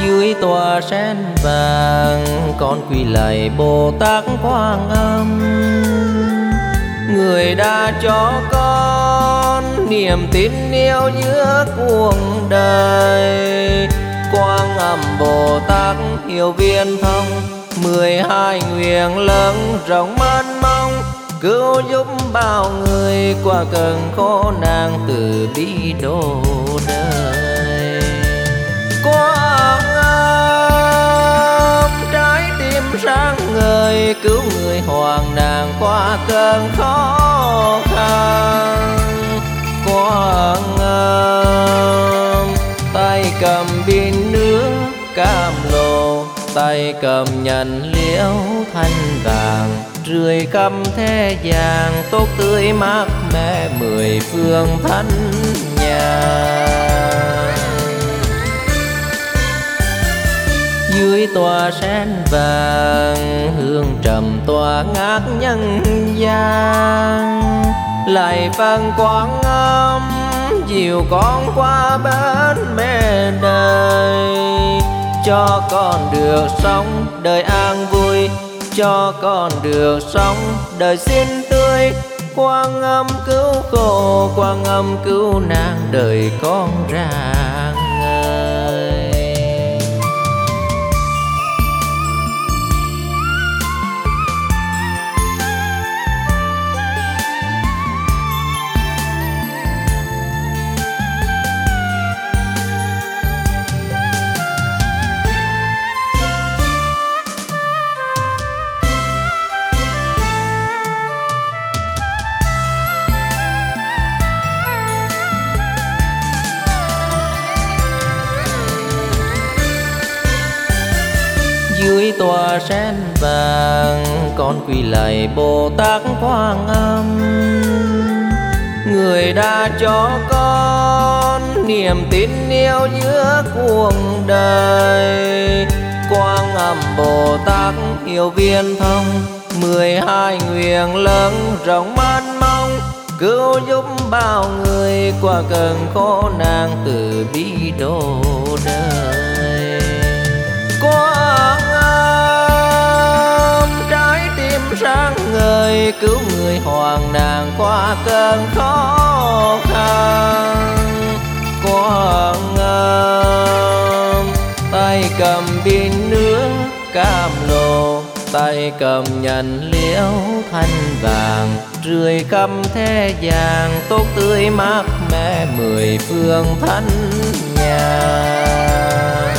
Dưới tòa sen vàng con quỳ lạy Bồ Tát Quang Âm, người đã cho con niềm tin yêu giữa cuộc đời. Quang Âm Bồ Tát hiểu viên thông, 12 nguyện lớn rộng mênh mông, cứu giúp bao người qua cơn khổ nạn từ bi độ đời. Quang Âm trái tim sáng ngời, cứu người hoạn nạn qua cơn khó khăn. Quang Âm tay cầm bình nước cam lồ, tay cầm nhận liễu thanh vàng, rưới khắp thế gian tốt tươi mát mẻ 10 phương thánh nhàn. Dưới tòa sen vàng hương trầm tỏa ngát nhân gian, lại phân Quang Âm dìu con qua bến mẹ đời. Cho con được sống đời an vui, cho con được sống đời xin tươi. Quang Âm cứu khổ, Quang Âm cứu nạn đời con rạng ngời. Dưới tòa sen vàng con quỳ lạy Bồ Tát Quang Âm, người đã cho con niềm tin yêu giữa cuộc đời. Quang Âm Bồ Tát hiểu viên thông, 12 nguyện lớn rộng mênh mông, cứu giúp bao người qua cơn khổ nạn từ bi độ đời. Quang Âm trái tim sáng ngời, cứu người hoạn nạn qua cơn khó khăn. Quang Âm tay cầm bình nước cam lồ, tay cầm nhận liễu thanh vàng, rưới khắp thế gian tốt tươi mát mẻ 10 phương thánh nhàn.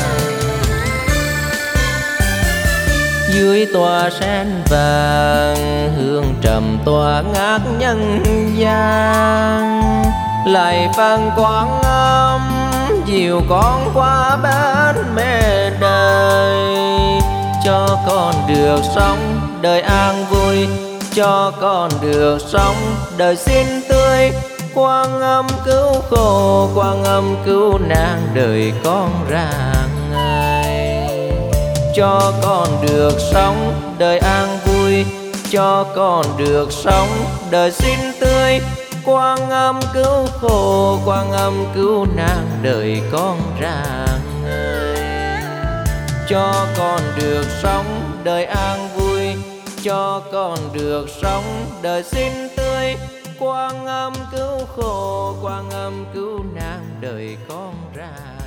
Dưới tòa sen vàng hương trầm tỏa ngát nhân gian, lại phân Quang Âm dìu con qua bến mẹ đời. Cho con được sống đời an vui, cho con được sống đời xin tươi. Quang Âm cứu khổ, Quang Âm cứu nạn đời con rạng ngời. Cho con được sống đời an vui, cho con được sống đời xin tươi. Quang Âm cứu khổ, Quang Âm cứu nạn đời con rạng ngời. Cho con được sống đời an vui, cho con được sống đời xin tươi. Quang Âm cứu khổ, Quang Âm cứu nạn đời con rạng